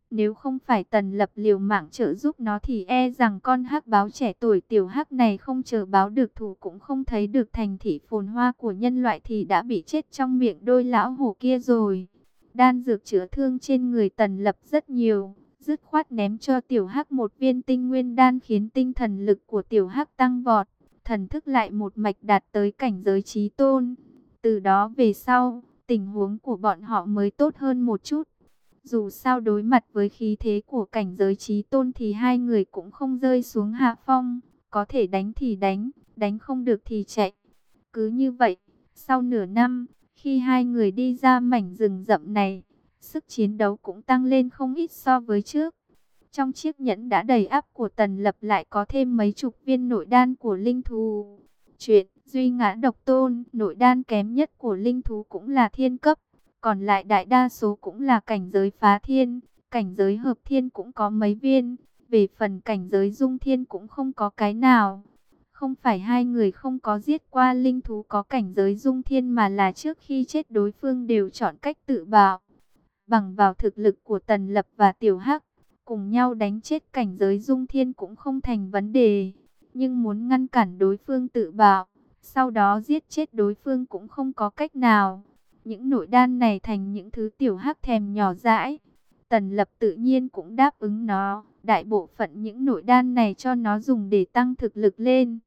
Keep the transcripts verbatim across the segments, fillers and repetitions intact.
Nếu không phải Tần Lập liều mạng trợ giúp nó thì e rằng con hắc báo trẻ tuổi tiểu hắc này không chờ báo được thù cũng không thấy được thành thị phồn hoa của nhân loại thì đã bị chết trong miệng đôi lão hổ kia rồi. Đan dược chữa thương trên người Tần Lập rất nhiều, dứt khoát ném cho tiểu hắc một viên tinh nguyên đan khiến tinh thần lực của tiểu hắc tăng vọt, thần thức lại một mạch đạt tới cảnh giới chí tôn. Từ đó về sau, tình huống của bọn họ mới tốt hơn một chút. Dù sao đối mặt với khí thế của cảnh giới chí tôn thì hai người cũng không rơi xuống hạ phong, có thể đánh thì đánh, đánh không được thì chạy. Cứ như vậy, sau nửa năm, khi hai người đi ra mảnh rừng rậm này, sức chiến đấu cũng tăng lên không ít so với trước. Trong chiếc nhẫn đã đầy ắp của Tần Lập lại có thêm mấy chục viên nội đan của linh thú. Chuyện duy ngã độc tôn, nội đan kém nhất của linh thú cũng là thiên cấp, còn lại đại đa số cũng là cảnh giới phá thiên, cảnh giới hợp thiên cũng có mấy viên, về phần cảnh giới dung thiên cũng không có cái nào. Không phải hai người không có giết qua linh thú có cảnh giới dung thiên mà là trước khi chết đối phương đều chọn cách tự bạo. Bằng vào thực lực của Tần Lập và Tiểu Hắc, cùng nhau đánh chết cảnh giới dung thiên cũng không thành vấn đề. Nhưng muốn ngăn cản đối phương tự bạo, sau đó giết chết đối phương cũng không có cách nào. Những nội đan này thành những thứ Tiểu Hắc thèm nhỏ dãi. Tần Lập tự nhiên cũng đáp ứng nó. Đại bộ phận những nội đan này cho nó dùng để tăng thực lực lên.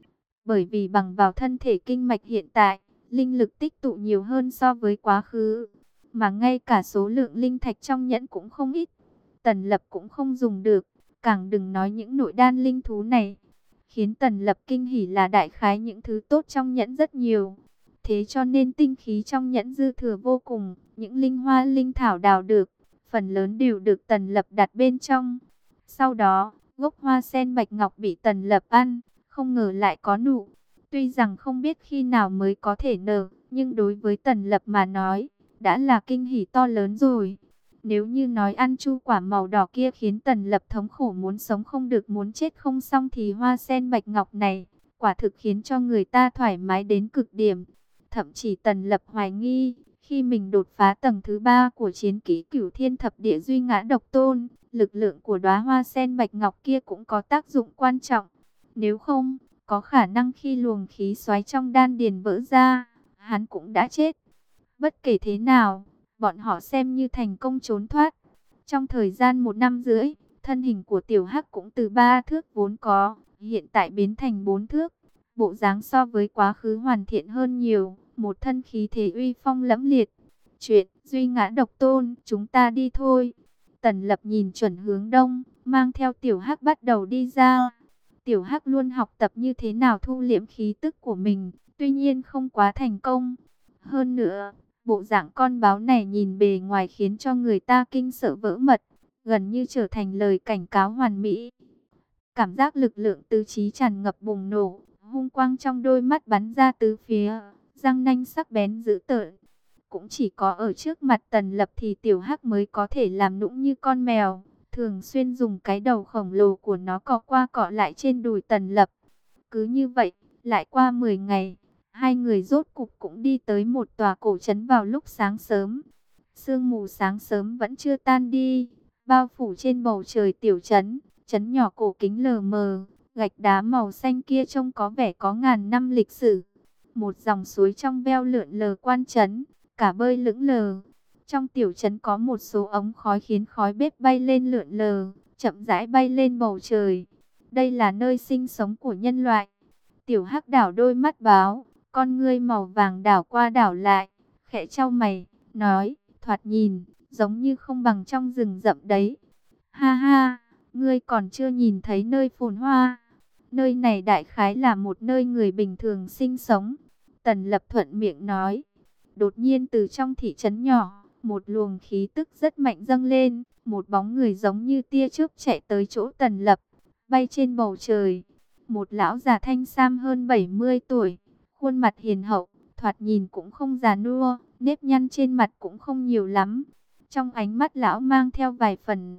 Bởi vì bằng vào thân thể kinh mạch hiện tại, linh lực tích tụ nhiều hơn so với quá khứ. Mà ngay cả số lượng linh thạch trong nhẫn cũng không ít. Tần Lập cũng không dùng được, càng đừng nói những nội đan linh thú này. Khiến Tần Lập kinh hỉ là đại khái những thứ tốt trong nhẫn rất nhiều. Thế cho nên tinh khí trong nhẫn dư thừa vô cùng, những linh hoa linh thảo đào được, phần lớn đều được Tần Lập đặt bên trong. Sau đó, gốc hoa sen bạch ngọc bị Tần Lập ăn, không ngờ lại có nụ. Tuy rằng không biết khi nào mới có thể nở, nhưng đối với Tần Lập mà nói, đã là kinh hỉ to lớn rồi. Nếu như nói ăn chu quả màu đỏ kia khiến Tần Lập thống khổ muốn sống không được muốn chết không xong thì hoa sen bạch ngọc này, quả thực khiến cho người ta thoải mái đến cực điểm. Thậm chí Tần Lập hoài nghi, khi mình đột phá tầng thứ ba của chiến kỹ Cửu Thiên Thập Địa Duy Ngã Độc Tôn, lực lượng của đóa hoa sen bạch ngọc kia cũng có tác dụng quan trọng. Nếu không, có khả năng khi luồng khí xoáy trong đan điền vỡ ra, hắn cũng đã chết. Bất kể thế nào, bọn họ xem như thành công trốn thoát. Trong thời gian một năm rưỡi, thân hình của Tiểu Hắc cũng từ ba thước vốn có, hiện tại biến thành bốn thước. Bộ dáng so với quá khứ hoàn thiện hơn nhiều, một thân khí thế uy phong lẫm liệt. Chuyện duy ngã độc tôn, chúng ta đi thôi. Tần Lập nhìn chuẩn hướng đông, mang theo Tiểu Hắc bắt đầu đi ra. Tiểu Hắc luôn học tập như thế nào thu liễm khí tức của mình, tuy nhiên không quá thành công. Hơn nữa, bộ dạng con báo này nhìn bề ngoài khiến cho người ta kinh sợ vỡ mật, gần như trở thành lời cảnh cáo hoàn mỹ. Cảm giác lực lượng tứ trí tràn ngập bùng nổ, hung quang trong đôi mắt bắn ra tứ phía, răng nanh sắc bén dữ tợn. Cũng chỉ có ở trước mặt Tần Lập thì Tiểu Hắc mới có thể làm nũng như con mèo, thường xuyên dùng cái đầu khổng lồ của nó cọ qua cọ lại trên đùi Tần Lập. Cứ như vậy, lại qua mười ngày, hai người rốt cục cũng đi tới một tòa cổ trấn vào lúc sáng sớm. Sương mù sáng sớm vẫn chưa tan đi, bao phủ trên bầu trời tiểu trấn, trấn nhỏ cổ kính lờ mờ, gạch đá màu xanh kia trông có vẻ có ngàn năm lịch sử. Một dòng suối trong veo lượn lờ quan trấn, cả bơi lững lờ. Trong tiểu trấn có một số ống khói khiến khói bếp bay lên lượn lờ, chậm rãi bay lên bầu trời. Đây là nơi sinh sống của nhân loại. Tiểu Hắc đảo đôi mắt báo, con ngươi màu vàng đảo qua đảo lại, khẽ chau mày, nói, thoạt nhìn, giống như không bằng trong rừng rậm đấy. Ha ha, ngươi còn chưa nhìn thấy nơi phồn hoa. Nơi này đại khái là một nơi người bình thường sinh sống. Tần Lập thuận miệng nói. Đột nhiên từ trong thị trấn nhỏ, một luồng khí tức rất mạnh dâng lên, một bóng người giống như tia chớp chạy tới chỗ Tần Lập, bay trên bầu trời. Một lão già thanh sam hơn bảy mươi tuổi, khuôn mặt hiền hậu, thoạt nhìn cũng không già nua, nếp nhăn trên mặt cũng không nhiều lắm. Trong ánh mắt lão mang theo vài phần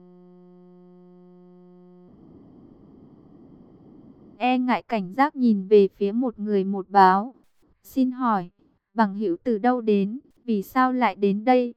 e ngại cảnh giác nhìn về phía một người một báo. Xin hỏi, bằng hữu từ đâu đến, vì sao lại đến đây?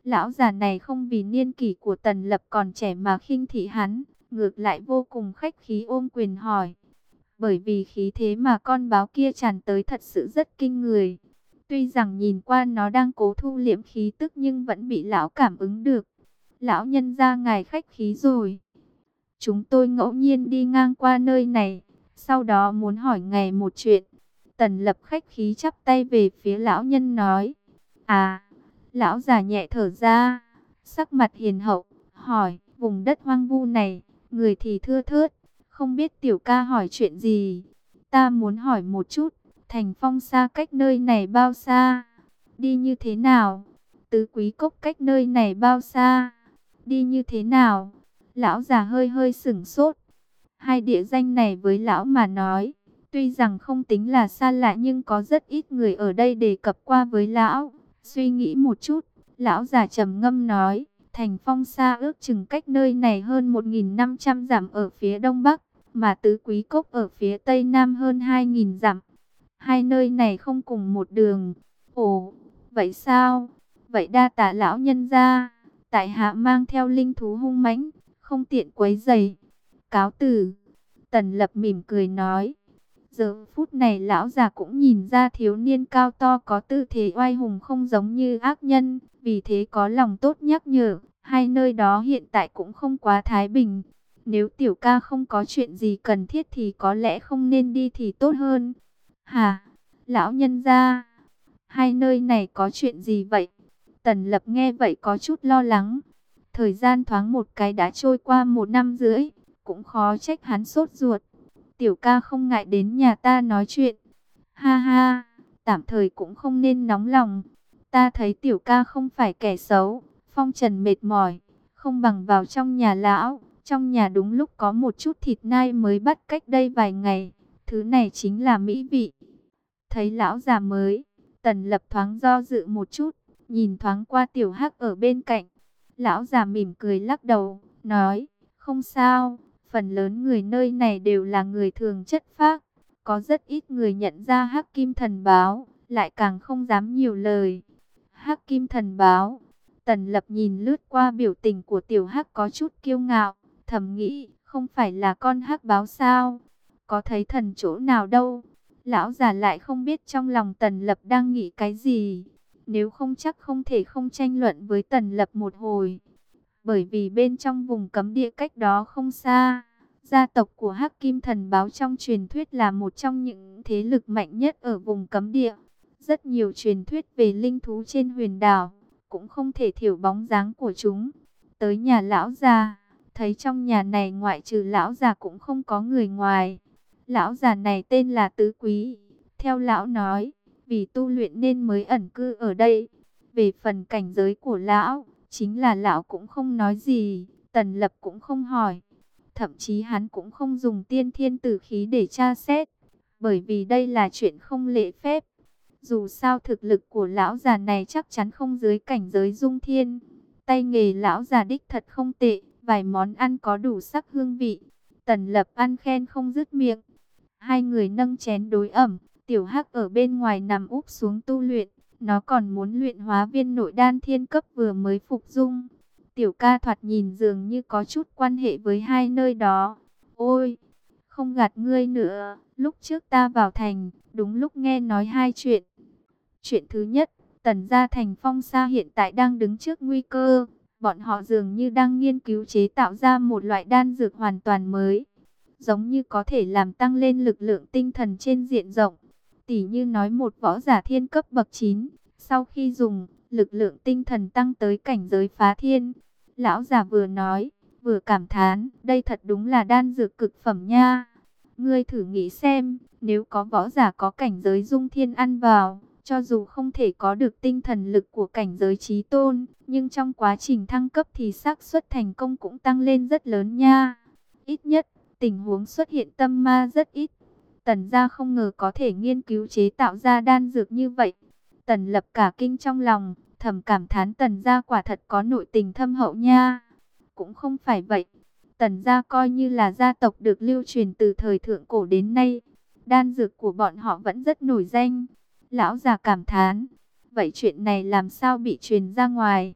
Lão già này không vì niên kỷ của Tần Lập còn trẻ mà khinh thị hắn, ngược lại vô cùng khách khí ôm quyền hỏi. Bởi vì khí thế mà con báo kia tràn tới thật sự rất kinh người. Tuy rằng nhìn qua nó đang cố thu liễm khí tức nhưng vẫn bị lão cảm ứng được. Lão nhân gia ngài khách khí rồi. Chúng tôi ngẫu nhiên đi ngang qua nơi này, sau đó muốn hỏi ngài một chuyện. Tần Lập khách khí chắp tay về phía lão nhân nói. À, lão già nhẹ thở ra, sắc mặt hiền hậu, hỏi, vùng đất hoang vu này, người thì thưa thớt, không biết tiểu ca hỏi chuyện gì. Ta muốn hỏi một chút, thành Phong xa cách nơi này bao xa? Đi như thế nào? Tứ Quý Cốc cách nơi này bao xa? Đi như thế nào? Lão già hơi hơi sửng sốt. Hai địa danh này với lão mà nói, tuy rằng không tính là xa lạ nhưng có rất ít người ở đây đề cập qua với lão. Suy nghĩ một chút, lão già trầm ngâm nói, thành Phong xa ước chừng cách nơi này hơn một nghìn năm trăm dặm ở phía đông bắc, mà Tứ Quý Cốc ở phía tây nam hơn hai nghìn dặm. Hai nơi này không cùng một đường. Ồ, vậy sao? Vậy đa tạ lão nhân gia, tại hạ mang theo linh thú hung mãnh, không tiện quấy rầy. Cáo từ. Tần Lập mỉm cười nói. Giờ phút này lão già cũng nhìn ra thiếu niên cao to có tư thế oai hùng không giống như ác nhân, vì thế có lòng tốt nhắc nhở, hai nơi đó hiện tại cũng không quá thái bình. Nếu tiểu ca không có chuyện gì cần thiết thì có lẽ không nên đi thì tốt hơn. Hả? Lão nhân gia, hai nơi này có chuyện gì vậy? Tần Lập nghe vậy có chút lo lắng. Thời gian thoáng một cái đã trôi qua một năm rưỡi, cũng khó trách hắn sốt ruột. Tiểu ca không ngại đến nhà ta nói chuyện. Ha ha, tạm thời cũng không nên nóng lòng. Ta thấy tiểu ca không phải kẻ xấu, phong trần mệt mỏi, không bằng vào trong nhà lão. Trong nhà đúng lúc có một chút thịt nai mới bắt cách đây vài ngày. Thứ này chính là mỹ vị. Thấy lão già mới, Tần Lập thoáng do dự một chút, nhìn thoáng qua tiểu hắc ở bên cạnh. Lão già mỉm cười lắc đầu, nói, không sao, phần lớn người nơi này đều là người thường chất phác. Có rất ít người nhận ra Hắc Kim Thần Báo, lại càng không dám nhiều lời. Hắc Kim Thần Báo, Tần Lập nhìn lướt qua biểu tình của tiểu hắc có chút kiêu ngạo, thầm nghĩ, không phải là con hắc báo sao? Có thấy thần chỗ nào đâu? Lão già lại không biết trong lòng Tần Lập đang nghĩ cái gì. Nếu không chắc không thể không tranh luận với Tần Lập một hồi. Bởi vì bên trong vùng cấm địa cách đó không xa, gia tộc của Hắc Kim Thần Báo trong truyền thuyết là một trong những thế lực mạnh nhất ở vùng cấm địa. Rất nhiều truyền thuyết về linh thú trên huyền đảo, cũng không thể thiểu bóng dáng của chúng. Tới nhà lão già, thấy trong nhà này ngoại trừ lão già cũng không có người ngoài. Lão già này tên là Tứ Quý. Theo lão nói, vì tu luyện nên mới ẩn cư ở đây. Về phần cảnh giới của lão, chính là lão cũng không nói gì, Tần Lập cũng không hỏi. Thậm chí hắn cũng không dùng tiên thiên tử khí để tra xét, bởi vì đây là chuyện không lễ phép. Dù sao thực lực của lão già này chắc chắn không dưới cảnh giới dung thiên. Tay nghề lão già đích thật không tệ, vài món ăn có đủ sắc hương vị. Tần Lập ăn khen không dứt miệng. Hai người nâng chén đối ẩm, tiểu hắc ở bên ngoài nằm úp xuống tu luyện. Nó còn muốn luyện hóa viên nội đan thiên cấp vừa mới phục dung. Tiểu ca thoạt nhìn dường như có chút quan hệ với hai nơi đó. Ôi, không gạt ngươi nữa, lúc trước ta vào thành, đúng lúc nghe nói hai chuyện. Chuyện thứ nhất, Tần gia thành Phong Sa hiện tại đang đứng trước nguy cơ. Bọn họ dường như đang nghiên cứu chế tạo ra một loại đan dược hoàn toàn mới, giống như có thể làm tăng lên lực lượng tinh thần trên diện rộng. Tỉ như nói một võ giả thiên cấp bậc chín, sau khi dùng, lực lượng tinh thần tăng tới cảnh giới phá thiên. Lão già vừa nói, vừa cảm thán, đây thật đúng là đan dược cực phẩm nha. Ngươi thử nghĩ xem, nếu có võ giả có cảnh giới dung thiên ăn vào, cho dù không thể có được tinh thần lực của cảnh giới chí tôn, nhưng trong quá trình thăng cấp thì xác suất thành công cũng tăng lên rất lớn nha. Ít nhất, tình huống xuất hiện tâm ma rất ít. Tần gia không ngờ có thể nghiên cứu chế tạo ra đan dược như vậy. Tần Lập cả kinh trong lòng, thầm cảm thán Tần gia quả thật có nội tình thâm hậu nha. Cũng không phải vậy. Tần gia coi như là gia tộc được lưu truyền từ thời thượng cổ đến nay. Đan dược của bọn họ vẫn rất nổi danh. Lão già cảm thán. Vậy chuyện này làm sao bị truyền ra ngoài?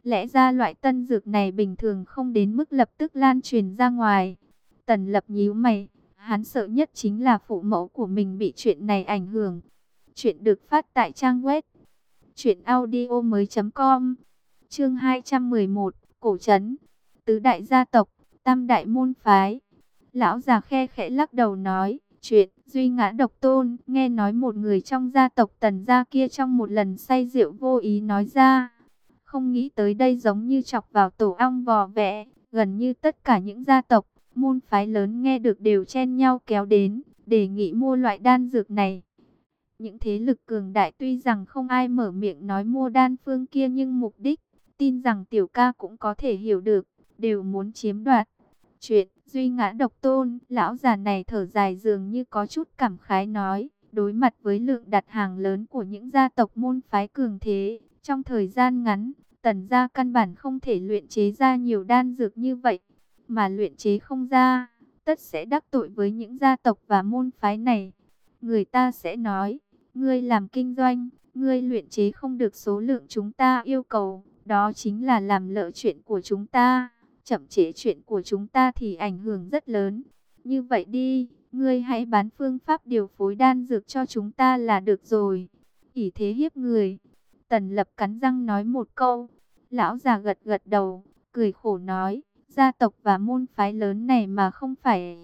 Lẽ ra loại tân dược này bình thường không đến mức lập tức lan truyền ra ngoài. Tần Lập nhíu mày, hắn sợ nhất chính là phụ mẫu của mình bị chuyện này ảnh hưởng. Chuyện được phát tại trang web truyện audio mới chấm com. Chương hai trăm mười một, cổ trấn. Tứ đại gia tộc, tam đại môn phái. Lão già khe khẽ lắc đầu nói, chuyện Duy Ngã Độc Tôn, nghe nói một người trong gia tộc Tần gia kia trong một lần say rượu vô ý nói ra. Không nghĩ tới đây giống như chọc vào tổ ong vò vẽ, gần như tất cả những gia tộc, môn phái lớn nghe được đều chen nhau kéo đến, đề nghị mua loại đan dược này. Những thế lực cường đại tuy rằng không ai mở miệng nói mua đan phương kia, nhưng mục đích, tin rằng tiểu ca cũng có thể hiểu được, đều muốn chiếm đoạt. Chuyện Duy Ngã Độc Tôn, lão già này thở dài dường như có chút cảm khái nói, đối mặt với lượng đặt hàng lớn của những gia tộc môn phái cường thế, trong thời gian ngắn, Tần gia căn bản không thể luyện chế ra nhiều đan dược như vậy, mà luyện chế không ra, tất sẽ đắc tội với những gia tộc và môn phái này. Người ta sẽ nói, ngươi làm kinh doanh, ngươi luyện chế không được số lượng chúng ta yêu cầu, đó chính là làm lỡ chuyện của chúng ta. Chậm trễ chuyện của chúng ta thì ảnh hưởng rất lớn. Như vậy đi, ngươi hãy bán phương pháp điều phối đan dược cho chúng ta là được rồi. Ỷ thế hiếp người. Tần Lập cắn răng nói một câu. Lão già gật gật đầu, cười khổ nói, gia tộc và môn phái lớn này mà không phải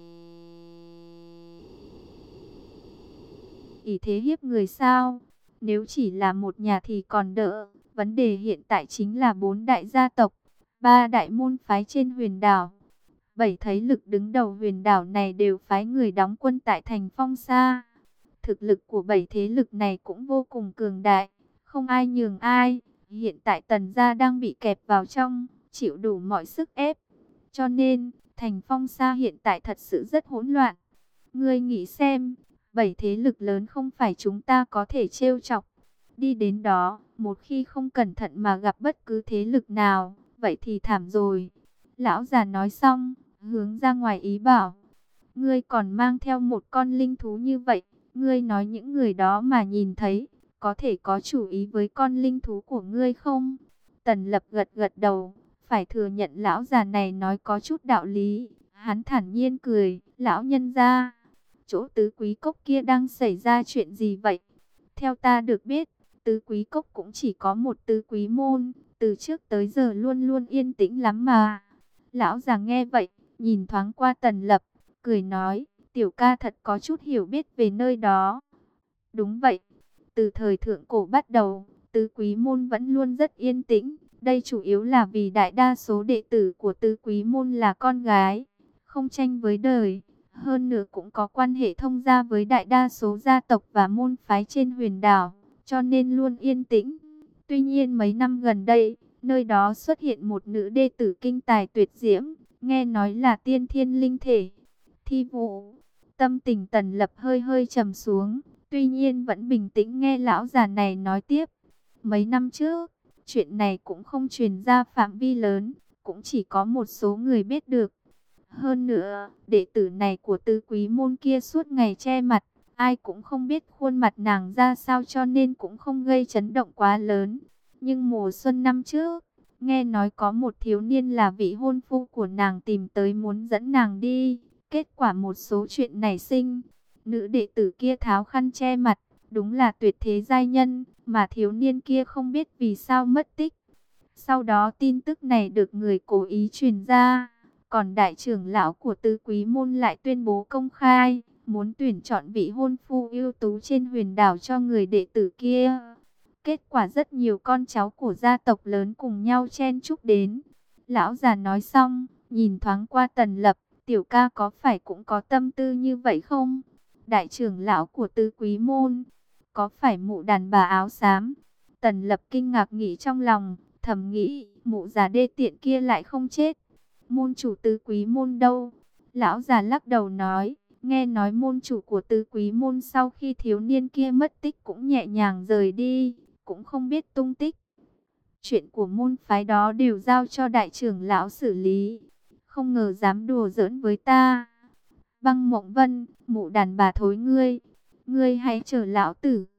ỷ thế hiếp người sao? Nếu chỉ là một nhà thì còn đỡ. Vấn đề hiện tại chính là bốn đại gia tộc, ba đại môn phái trên huyền đảo. Bảy thế lực đứng đầu huyền đảo này đều phái người đóng quân tại thành Phong Sa. Thực lực của bảy thế lực này cũng vô cùng cường đại, không ai nhường ai. Hiện tại Tần gia đang bị kẹp vào trong, chịu đủ mọi sức ép. Cho nên, thành Phong Sa hiện tại thật sự rất hỗn loạn. Ngươi nghĩ xem, bảy thế lực lớn không phải chúng ta có thể trêu chọc. Đi đến đó, một khi không cẩn thận mà gặp bất cứ thế lực nào, vậy thì thảm rồi. Lão già nói xong, hướng ra ngoài ý bảo, ngươi còn mang theo một con linh thú như vậy, ngươi nói những người đó mà nhìn thấy, có thể có chủ ý với con linh thú của ngươi không? Tần Lập gật gật đầu, phải thừa nhận lão già này nói có chút đạo lý. Hắn thản nhiên cười, lão nhân gia, chỗ tứ quý cốc kia đang xảy ra chuyện gì vậy? Theo ta được biết, tứ quý cốc cũng chỉ có một tứ quý môn, từ trước tới giờ luôn luôn yên tĩnh lắm mà. Lão già nghe vậy, nhìn thoáng qua Tần Lập, cười nói, tiểu ca thật có chút hiểu biết về nơi đó. Đúng vậy, từ thời thượng cổ bắt đầu, tứ quý môn vẫn luôn rất yên tĩnh. Đây chủ yếu là vì đại đa số đệ tử của tứ quý môn là con gái, không tranh với đời. Hơn nữa cũng có quan hệ thông gia với đại đa số gia tộc và môn phái trên huyền đảo, cho nên luôn yên tĩnh. Tuy nhiên mấy năm gần đây, nơi đó xuất hiện một nữ đệ tử kinh tài tuyệt diễm, nghe nói là tiên thiên linh thể. Thi Vũ, tâm tình Tần Lập hơi hơi trầm xuống, tuy nhiên vẫn bình tĩnh nghe lão già này nói tiếp. Mấy năm trước, chuyện này cũng không truyền ra phạm vi lớn, cũng chỉ có một số người biết được. Hơn nữa, đệ tử này của tứ quý môn kia suốt ngày che mặt, ai cũng không biết khuôn mặt nàng ra sao, cho nên cũng không gây chấn động quá lớn. Nhưng mùa xuân năm trước, nghe nói có một thiếu niên là vị hôn phu của nàng tìm tới muốn dẫn nàng đi. Kết quả một số chuyện nảy sinh, nữ đệ tử kia tháo khăn che mặt, đúng là tuyệt thế giai nhân, mà thiếu niên kia không biết vì sao mất tích. Sau đó tin tức này được người cố ý truyền ra, còn đại trưởng lão của tứ quý môn lại tuyên bố công khai, muốn tuyển chọn vị hôn phu ưu tú trên huyền đảo cho người đệ tử kia. Kết quả rất nhiều con cháu của gia tộc lớn cùng nhau chen chúc đến. Lão già nói xong, nhìn thoáng qua Tần Lập, tiểu ca có phải cũng có tâm tư như vậy không? Đại trưởng lão của tứ quý môn, có phải mụ đàn bà áo xám? Tần Lập kinh ngạc nghĩ trong lòng, thầm nghĩ, mụ già đê tiện kia lại không chết. Môn chủ tứ quý môn đâu? Lão già lắc đầu nói, nghe nói môn chủ của tứ quý môn sau khi thiếu niên kia mất tích cũng nhẹ nhàng rời đi, cũng không biết tung tích. Chuyện của môn phái đó đều giao cho đại trưởng lão xử lý, không ngờ dám đùa giỡn với ta. Băng Mộng Vân, mụ đàn bà thối ngươi, ngươi hãy chờ lão tử.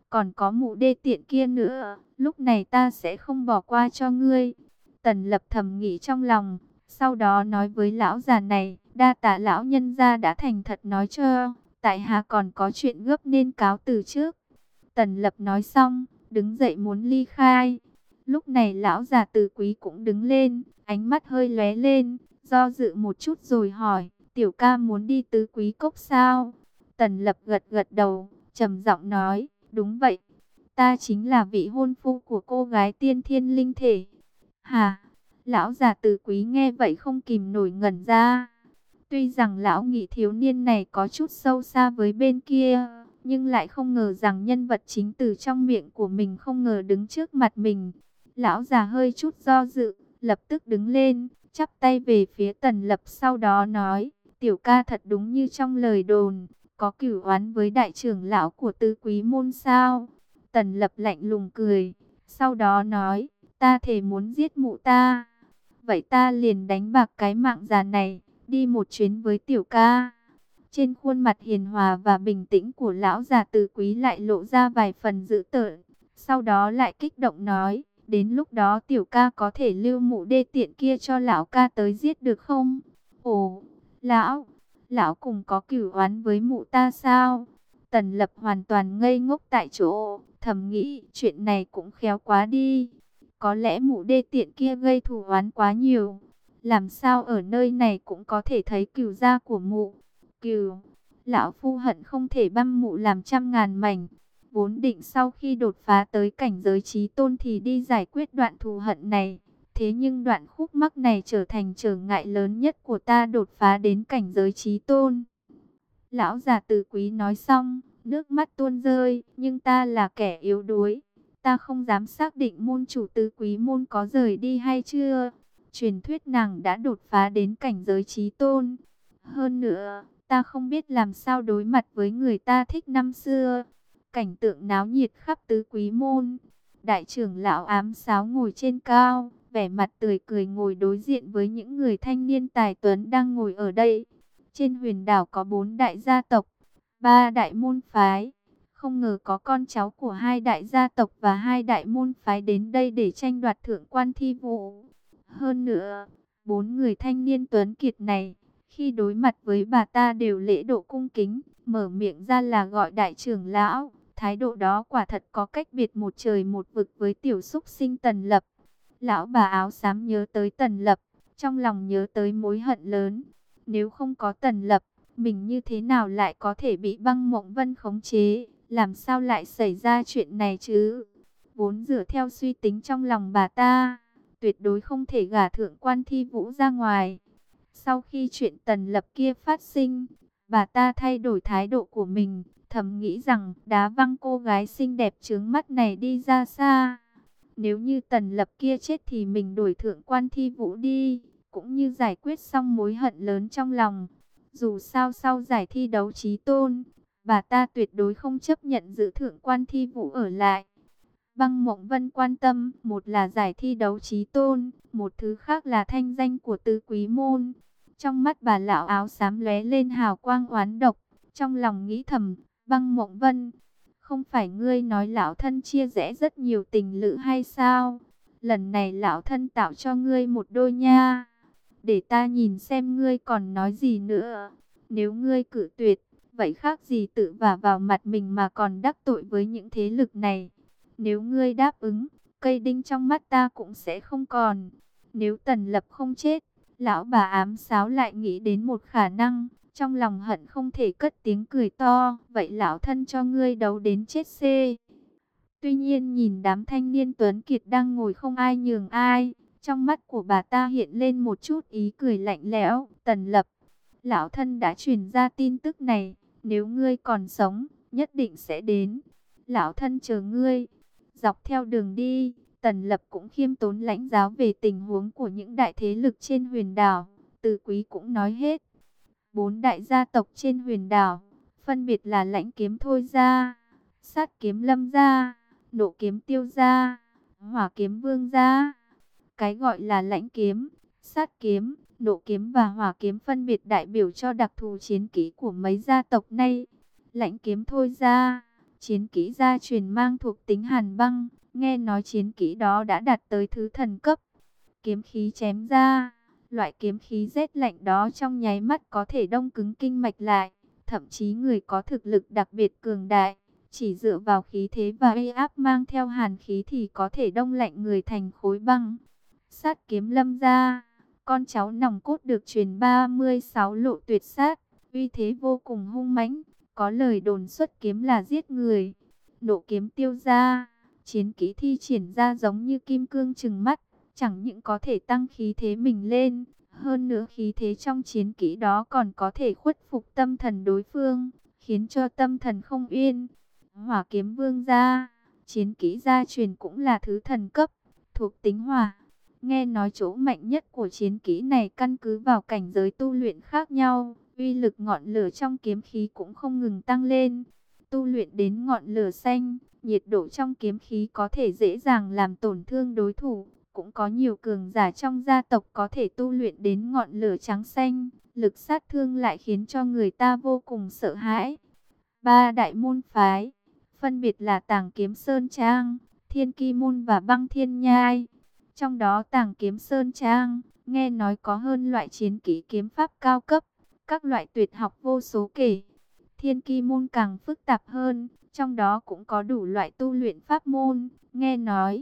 còn có mụ đê tiện kia nữa, lúc này ta sẽ không bỏ qua cho ngươi. Tần Lập thầm nghĩ trong lòng, sau đó nói với lão già này, đa tạ lão nhân gia đã thành thật nói cho, tại hạ còn có chuyện gấp nên cáo từ trước. Tần Lập nói xong, đứng dậy muốn ly khai. Lúc này lão già Từ Quý cũng đứng lên, ánh mắt hơi lóe lên, do dự một chút rồi hỏi, tiểu ca muốn đi Tứ Quý Cốc sao? Tần Lập gật gật đầu, trầm giọng nói, đúng vậy, ta chính là vị hôn phu của cô gái tiên thiên linh thể. Hà, lão già Từ Quý nghe vậy không kìm nổi ngẩn ra. Tuy rằng lão nghĩ thiếu niên này có chút sâu xa với bên kia, nhưng lại không ngờ rằng nhân vật chính từ trong miệng của mình không ngờ đứng trước mặt mình. Lão già hơi chút do dự, lập tức đứng lên, chắp tay về phía Tần Lập, sau đó nói, tiểu ca thật đúng như trong lời đồn, có cửu oán với đại trưởng lão của Tứ Quý môn sao? Tần Lập lạnh lùng cười, sau đó nói, ta thề muốn giết mụ ta. Vậy ta liền đánh bạc cái mạng già này, đi một chuyến với tiểu ca. Trên khuôn mặt hiền hòa và bình tĩnh của lão già Từ Quý lại lộ ra vài phần dữ tợn. Sau đó lại kích động nói, đến lúc đó tiểu ca có thể lưu mụ đê tiện kia cho lão ca tới giết được không? Ồ, lão, lão cùng có cửu oán với mụ ta sao? Tần Lập hoàn toàn ngây ngốc tại chỗ, thầm nghĩ chuyện này cũng khéo quá đi. Có lẽ mụ đê tiện kia gây thù oán quá nhiều. Làm sao ở nơi này cũng có thể thấy cừu gia của mụ. Cừu, lão phu hận không thể băm mụ làm trăm ngàn mảnh. Vốn định sau khi đột phá tới cảnh giới chí tôn thì đi giải quyết đoạn thù hận này. Thế nhưng đoạn khúc mắc này trở thành trở ngại lớn nhất của ta đột phá đến cảnh giới chí tôn. Lão già Từ Quý nói xong, nước mắt tuôn rơi, nhưng ta là kẻ yếu đuối. Ta không dám xác định môn chủ Tứ Quý môn có rời đi hay chưa. Truyền thuyết nàng đã đột phá đến cảnh giới chí tôn. Hơn nữa, ta không biết làm sao đối mặt với người ta thích năm xưa. Cảnh tượng náo nhiệt khắp Tứ Quý môn. Đại trưởng lão ám sáo ngồi trên cao, vẻ mặt tươi cười ngồi đối diện với những người thanh niên tài tuấn đang ngồi ở đây. Trên huyền đảo có bốn đại gia tộc, ba đại môn phái. Không ngờ có con cháu của hai đại gia tộc và hai đại môn phái đến đây để tranh đoạt thượng quan thi vũ. Hơn nữa, bốn người thanh niên tuấn kiệt này, khi đối mặt với bà ta đều lễ độ cung kính, mở miệng ra là gọi đại trưởng lão. Thái độ đó quả thật có cách biệt một trời một vực với tiểu xúc sinh Tần Lập. Lão bà áo xám nhớ tới Tần Lập, trong lòng nhớ tới mối hận lớn. Nếu không có Tần Lập, mình như thế nào lại có thể bị Băng Mộng Vân khống chế? Làm sao lại xảy ra chuyện này chứ? Vốn dựa theo suy tính trong lòng bà ta, tuyệt đối không thể gả thượng quan thi vũ ra ngoài. Sau khi chuyện Tần Lập kia phát sinh, bà ta thay đổi thái độ của mình, thầm nghĩ rằng đá văng cô gái xinh đẹp chướng mắt này đi ra xa. Nếu như Tần Lập kia chết thì mình đổi thượng quan thi vũ đi, cũng như giải quyết xong mối hận lớn trong lòng. Dù sao sau giải thi đấu chí tôn, bà ta tuyệt đối không chấp nhận giữ thượng quan thi vũ ở lại. Băng Mộng Vân quan tâm, một là giải thi đấu chí tôn, một thứ khác là thanh danh của Tứ Quý môn. Trong mắt bà lão áo xám lóe lên hào quang oán độc, trong lòng nghĩ thầm, Băng Mộng Vân, không phải ngươi nói lão thân chia rẽ rất nhiều tình lữ hay sao? Lần này lão thân tạo cho ngươi một đôi nha. Để ta nhìn xem ngươi còn nói gì nữa. Nếu ngươi cự tuyệt, vậy khác gì tự vả vào mặt mình mà còn đắc tội với những thế lực này. Nếu ngươi đáp ứng, cây đinh trong mắt ta cũng sẽ không còn. Nếu Tần Lập không chết, lão bà ám sáo lại nghĩ đến một khả năng. Trong lòng hận không thể cất tiếng cười to. Vậy lão thân cho ngươi đấu đến chết xê. Tuy nhiên nhìn đám thanh niên tuấn kiệt đang ngồi không ai nhường ai. Trong mắt của bà ta hiện lên một chút ý cười lạnh lẽo. Tần Lập, lão thân đã truyền ra tin tức này. Nếu ngươi còn sống, nhất định sẽ đến. Lão thân chờ ngươi. Dọc theo đường đi, Tần Lập cũng khiêm tốn lãnh giáo về tình huống của những đại thế lực trên huyền đảo. Từ Quý cũng nói hết. Bốn đại gia tộc trên huyền đảo, phân biệt là Lãnh Kiếm Thôi gia, Sát Kiếm Lâm gia, Nộ Kiếm Tiêu gia, Hỏa Kiếm Vương gia. Cái gọi là Lãnh Kiếm, Sát Kiếm, Nộ Kiếm và Hỏa Kiếm phân biệt đại biểu cho đặc thù chiến kỹ của mấy gia tộc này. Lãnh Kiếm Thôi gia chiến kỹ gia truyền mang thuộc tính hàn băng. Nghe nói chiến kỹ đó đã đạt tới thứ thần cấp. Kiếm khí chém ra, loại kiếm khí rét lạnh đó trong nháy mắt có thể đông cứng kinh mạch lại. Thậm chí người có thực lực đặc biệt cường đại, chỉ dựa vào khí thế và uy áp mang theo hàn khí thì có thể đông lạnh người thành khối băng. Sát kiếm lâm ra, con cháu nòng cốt được truyền ba mươi sáu lộ tuyệt sát, uy thế vô cùng hung mãnh, có lời đồn xuất kiếm là giết người. Nộ kiếm tiêu ra, chiến kỹ thi triển ra giống như kim cương trừng mắt, chẳng những có thể tăng khí thế mình lên, hơn nữa khí thế trong chiến kỹ đó còn có thể khuất phục tâm thần đối phương, khiến cho tâm thần không yên. Hỏa kiếm vương gia, chiến kỹ gia truyền cũng là thứ thần cấp, thuộc tính hỏa. Nghe nói chỗ mạnh nhất của chiến kỹ này căn cứ vào cảnh giới tu luyện khác nhau, uy lực ngọn lửa trong kiếm khí cũng không ngừng tăng lên. Tu luyện đến ngọn lửa xanh, nhiệt độ trong kiếm khí có thể dễ dàng làm tổn thương đối thủ. Cũng có nhiều cường giả trong gia tộc có thể tu luyện đến ngọn lửa trắng xanh, lực sát thương lại khiến cho người ta vô cùng sợ hãi. Ba đại môn phái, phân biệt là Tàng Kiếm Sơn Trang, Thiên Ki Môn và Băng Thiên Nhai. Trong đó Tàng Kiếm Sơn Trang, nghe nói có hơn loại chiến kỹ kiếm pháp cao cấp, các loại tuyệt học vô số kể. Thiên Ki Môn càng phức tạp hơn, trong đó cũng có đủ loại tu luyện pháp môn, nghe nói.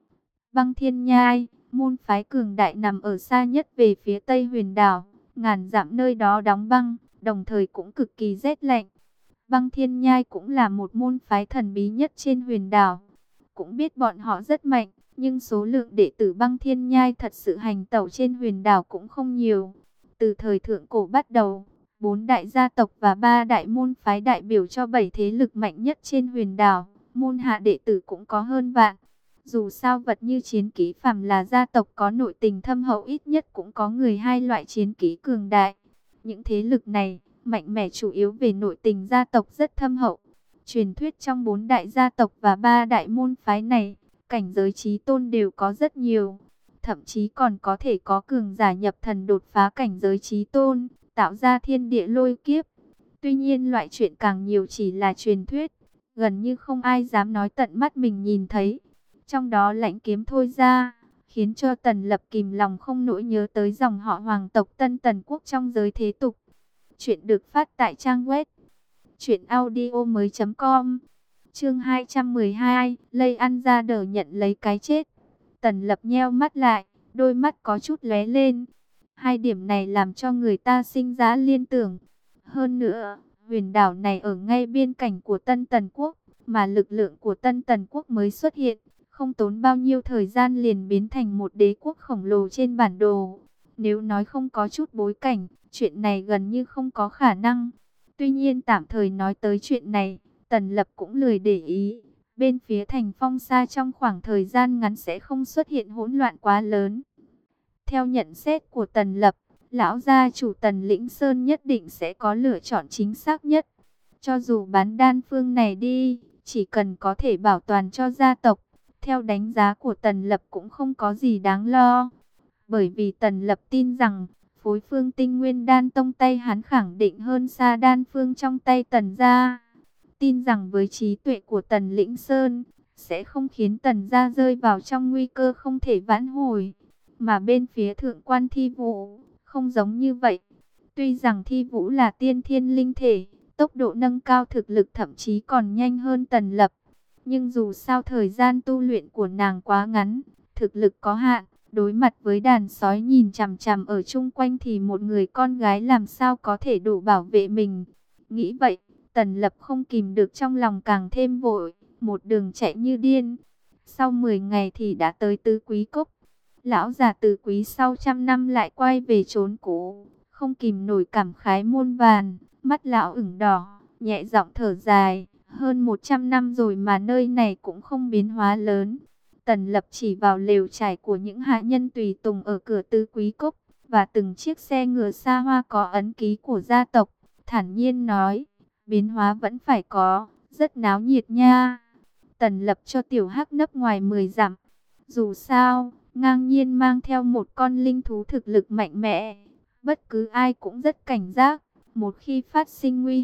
Băng Thiên Nhai, môn phái cường đại nằm ở xa nhất về phía tây huyền đảo, ngàn dặm nơi đó đóng băng, đồng thời cũng cực kỳ rét lạnh. Băng Thiên Nhai cũng là một môn phái thần bí nhất trên huyền đảo. Cũng biết bọn họ rất mạnh, nhưng số lượng đệ tử Băng Thiên Nhai thật sự hành tẩu trên huyền đảo cũng không nhiều. Từ thời thượng cổ bắt đầu, bốn đại gia tộc và ba đại môn phái đại biểu cho bảy thế lực mạnh nhất trên huyền đảo, môn hạ đệ tử cũng có hơn vạn. Dù sao vật như chiến kỹ phàm là gia tộc có nội tình thâm hậu ít nhất cũng có người hai loại chiến kỹ cường đại. Những thế lực này, mạnh mẽ chủ yếu về nội tình gia tộc rất thâm hậu. Truyền thuyết trong bốn đại gia tộc và ba đại môn phái này, cảnh giới chí tôn đều có rất nhiều. Thậm chí còn có thể có cường giả nhập thần đột phá cảnh giới chí tôn, tạo ra thiên địa lôi kiếp. Tuy nhiên loại chuyện càng nhiều chỉ là truyền thuyết, gần như không ai dám nói tận mắt mình nhìn thấy. Trong đó lãnh kiếm thôi ra, khiến cho Tần Lập kìm lòng không nỗi nhớ tới dòng họ hoàng tộc Tân Tần Quốc trong giới thế tục. Chuyện được phát tại trang web truyện audio mới chấm com. Chương hai trăm mười hai, Lây Ăn Ra Đờ nhận lấy cái chết. Tần Lập nheo mắt lại, đôi mắt có chút lóe lên. Hai điểm này làm cho người ta sinh ra liên tưởng. Hơn nữa, huyền đảo này ở ngay biên cảnh của Tân Tần Quốc, mà lực lượng của Tân Tần Quốc mới xuất hiện, không tốn bao nhiêu thời gian liền biến thành một đế quốc khổng lồ trên bản đồ. Nếu nói không có chút bối cảnh, chuyện này gần như không có khả năng. Tuy nhiên tạm thời nói tới chuyện này, Tần Lập cũng lười để ý. Bên phía thành Phong Sa trong khoảng thời gian ngắn sẽ không xuất hiện hỗn loạn quá lớn. Theo nhận xét của Tần Lập, lão gia chủ Tần Lĩnh Sơn nhất định sẽ có lựa chọn chính xác nhất. Cho dù bán đan phương này đi, chỉ cần có thể bảo toàn cho gia tộc, theo đánh giá của Tần Lập cũng không có gì đáng lo. Bởi vì Tần Lập tin rằng, phối phương tinh nguyên đan tông tay hắn khẳng định hơn xa đan phương trong tay Tần gia. Tin rằng với trí tuệ của Tần Lĩnh Sơn, sẽ không khiến Tần gia rơi vào trong nguy cơ không thể vãn hồi. Mà bên phía thượng quan Thi Vũ, không giống như vậy. Tuy rằng Thi Vũ là tiên thiên linh thể, tốc độ nâng cao thực lực thậm chí còn nhanh hơn Tần Lập. Nhưng dù sao thời gian tu luyện của nàng quá ngắn, thực lực có hạn, đối mặt với đàn sói nhìn chằm chằm ở chung quanh thì một người con gái làm sao có thể đủ bảo vệ mình. Nghĩ vậy, Tần Lập không kìm được trong lòng càng thêm vội, một đường chạy như điên. Sau mười ngày thì đã tới Tứ Quý Cốc. Lão già Tứ Quý sau trăm năm lại quay về chốn cũ, không kìm nổi cảm khái muôn vàn, mắt lão ửng đỏ, nhẹ giọng thở dài. Hơn một trăm năm rồi mà nơi này cũng không biến hóa lớn. Tần Lập chỉ vào lều trải của những hạ nhân tùy tùng ở cửa Tứ Quý Cốc, và từng chiếc xe ngựa xa hoa có ấn ký của gia tộc, thản nhiên nói, biến hóa vẫn phải có, rất náo nhiệt nha. Tần Lập cho Tiểu Hắc nấp ngoài mười dặm. Dù sao, ngang nhiên mang theo một con linh thú thực lực mạnh mẽ, bất cứ ai cũng rất cảnh giác. Một khi phát sinh nguy hiểm,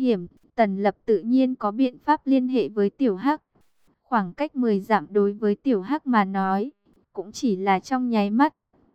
Tần Lập tự nhiên có biện pháp liên hệ với Tiểu Hắc. Khoảng cách mười dặm đối với Tiểu Hắc mà nói, cũng chỉ là trong nháy mắt.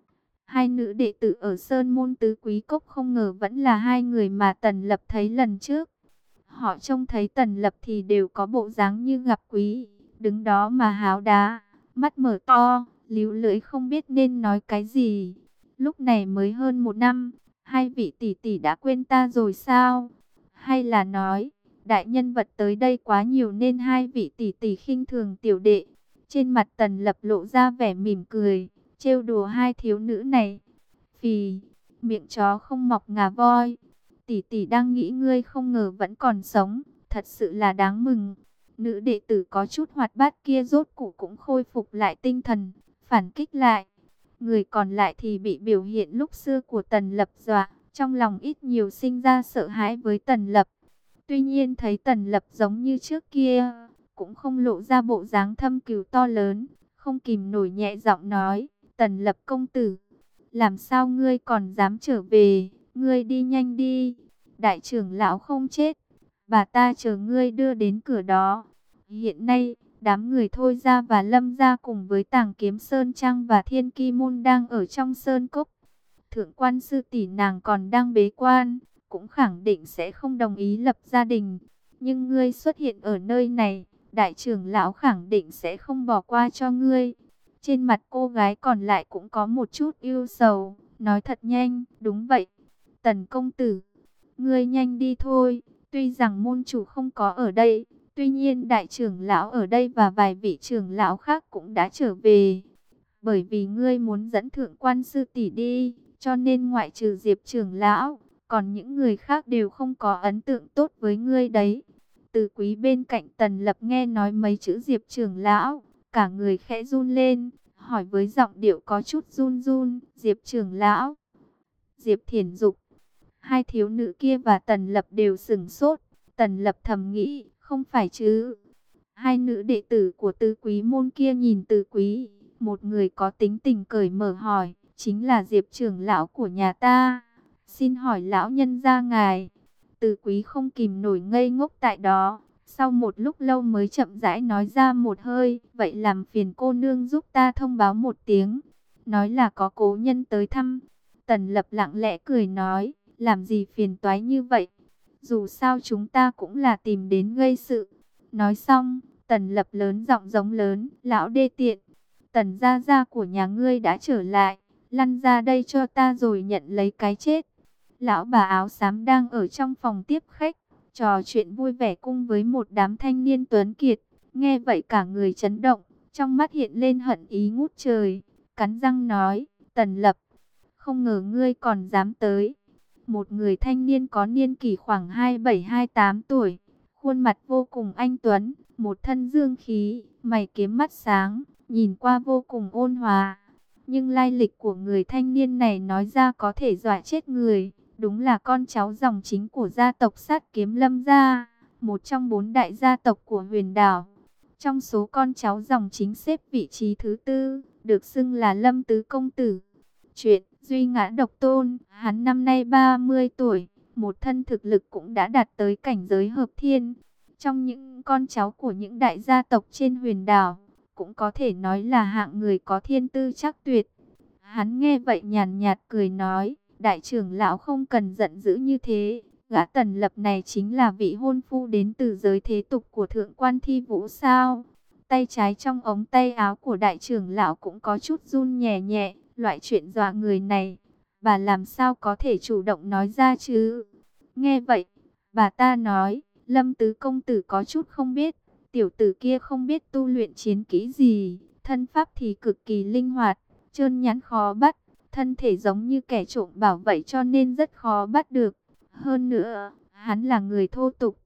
Hai nữ đệ tử ở Sơn Môn Tứ Quý Cốc không ngờ vẫn là hai người mà Tần Lập thấy lần trước. Họ trông thấy Tần Lập thì đều có bộ dáng như gặp quý, đứng đó mà háo đá, mắt mở to, líu lưỡi không biết nên nói cái gì. Lúc này mới hơn một năm, hai vị tỷ tỷ đã quên ta rồi sao? Hay là nói, đại nhân vật tới đây quá nhiều nên hai vị tỷ tỷ khinh thường tiểu đệ? Trên mặt Tần Lập lộ ra vẻ mỉm cười, trêu đùa hai thiếu nữ này. Phì, miệng chó không mọc ngà voi. Tỷ tỷ đang nghĩ ngươi không ngờ vẫn còn sống, thật sự là đáng mừng. Nữ đệ tử có chút hoạt bát kia rốt cục cũng khôi phục lại tinh thần, phản kích lại. Người còn lại thì bị biểu hiện lúc xưa của Tần Lập dọa, trong lòng ít nhiều sinh ra sợ hãi với Tần Lập. Tuy nhiên thấy Tần Lập giống như trước kia, cũng không lộ ra bộ dáng thâm cừu to lớn, không kìm nổi nhẹ giọng nói, Tần Lập công tử, làm sao ngươi còn dám trở về, ngươi đi nhanh đi, đại trưởng lão không chết, bà ta chờ ngươi đưa đến cửa đó. Hiện nay, đám người Thôi Gia và Lâm Gia cùng với Tàng Kiếm Sơn Trang và Thiên Ki Môn đang ở trong sơn cốc. Thượng quan sư tỷ nàng còn đang bế quan, cũng khẳng định sẽ không đồng ý lập gia đình. Nhưng ngươi xuất hiện ở nơi này, đại trưởng lão khẳng định sẽ không bỏ qua cho ngươi. Trên mặt cô gái còn lại cũng có một chút ưu sầu, nói thật nhanh, đúng vậy. Tần công tử, ngươi nhanh đi thôi, tuy rằng môn chủ không có ở đây, tuy nhiên đại trưởng lão ở đây và vài vị trưởng lão khác cũng đã trở về. Bởi vì ngươi muốn dẫn thượng quan sư tỷ đi, cho nên ngoại trừ Diệp trưởng lão, còn những người khác đều không có ấn tượng tốt với ngươi đấy. Từ Quý bên cạnh Tần Lập nghe nói mấy chữ Diệp trưởng lão, cả người khẽ run lên, hỏi với giọng điệu có chút run run, Diệp trưởng lão, Diệp Thiển Dục. Hai thiếu nữ kia và Tần Lập đều sửng sốt. Tần Lập thầm nghĩ, không phải chứ. Hai nữ đệ tử của Tứ Quý môn kia nhìn Tứ Quý, một người có tính tình cởi mở hỏi, chính là Diệp trưởng lão của nhà ta. Xin hỏi lão nhân gia ngài. Tứ Quý không kìm nổi ngây ngốc tại đó. Sau một lúc lâu mới chậm rãi nói ra một hơi, vậy làm phiền cô nương giúp ta thông báo một tiếng. Nói là có cố nhân tới thăm. Tần Lập lặng lẽ cười nói, làm gì phiền toái như vậy. Dù sao chúng ta cũng là tìm đến gây sự. Nói xong, Tần Lập lớn giọng giống lớn, lão đê tiện. Tần gia gia của nhà ngươi đã trở lại, lăn ra đây cho ta rồi nhận lấy cái chết. Lão bà áo xám đang ở trong phòng tiếp khách, trò chuyện vui vẻ cùng với một đám thanh niên tuấn kiệt. Nghe vậy cả người chấn động, trong mắt hiện lên hận ý ngút trời. Cắn răng nói, Tần Lập, không ngờ ngươi còn dám tới. Một người thanh niên có niên kỷ khoảng hai mươi bảy hai mươi tám tuổi, khuôn mặt vô cùng anh tuấn, một thân dương khí, mày kiếm mắt sáng, nhìn qua vô cùng ôn hòa. Nhưng lai lịch của người thanh niên này nói ra có thể dọa chết người. Đúng là con cháu dòng chính của gia tộc Sát Kiếm Lâm gia, một trong bốn đại gia tộc của huyền đảo. Trong số con cháu dòng chính xếp vị trí thứ tư, được xưng là Lâm Tứ Công Tử. Chuyện Duy Ngã Độc Tôn, hắn năm nay ba mươi tuổi, một thân thực lực cũng đã đạt tới cảnh giới hợp thiên. Trong những con cháu của những đại gia tộc trên huyền đảo, cũng có thể nói là hạng người có thiên tư chắc tuyệt. Hắn nghe vậy nhàn nhạt cười nói, đại trưởng lão không cần giận dữ như thế. Gã Tần Lập này chính là vị hôn phu đến từ giới thế tục của thượng quan Thi Vũ sao? Tay trái trong ống tay áo của đại trưởng lão cũng có chút run nhẹ nhẹ. Loại chuyện dọa người này, bà làm sao có thể chủ động nói ra chứ? Nghe vậy, bà ta nói, Lâm Tứ Công Tử có chút không biết. Tiểu tử kia không biết tu luyện chiến kỹ gì, thân pháp thì cực kỳ linh hoạt, trơn nhẵn khó bắt. Thân thể giống như kẻ trộm bảo vậy cho nên rất khó bắt được. Hơn nữa, hắn là người thô tục.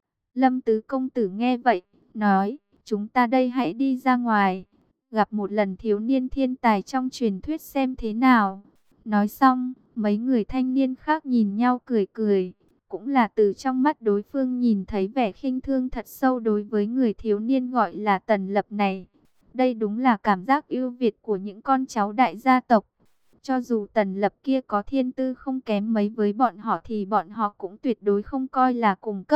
Lâm Tứ Công Tử nghe vậy, nói, chúng ta đây hãy đi ra ngoài, gặp một lần thiếu niên thiên tài trong truyền thuyết xem thế nào. Nói xong, mấy người thanh niên khác nhìn nhau cười cười. Cũng là từ trong mắt đối phương nhìn thấy vẻ khinh thương thật sâu đối với người thiếu niên gọi là Tần Lập này. Đây đúng là cảm giác ưu việt của những con cháu đại gia tộc. Cho dù Tần Lập kia có thiên tư không kém mấy với bọn họ thì bọn họ cũng tuyệt đối không coi là cùng cấp.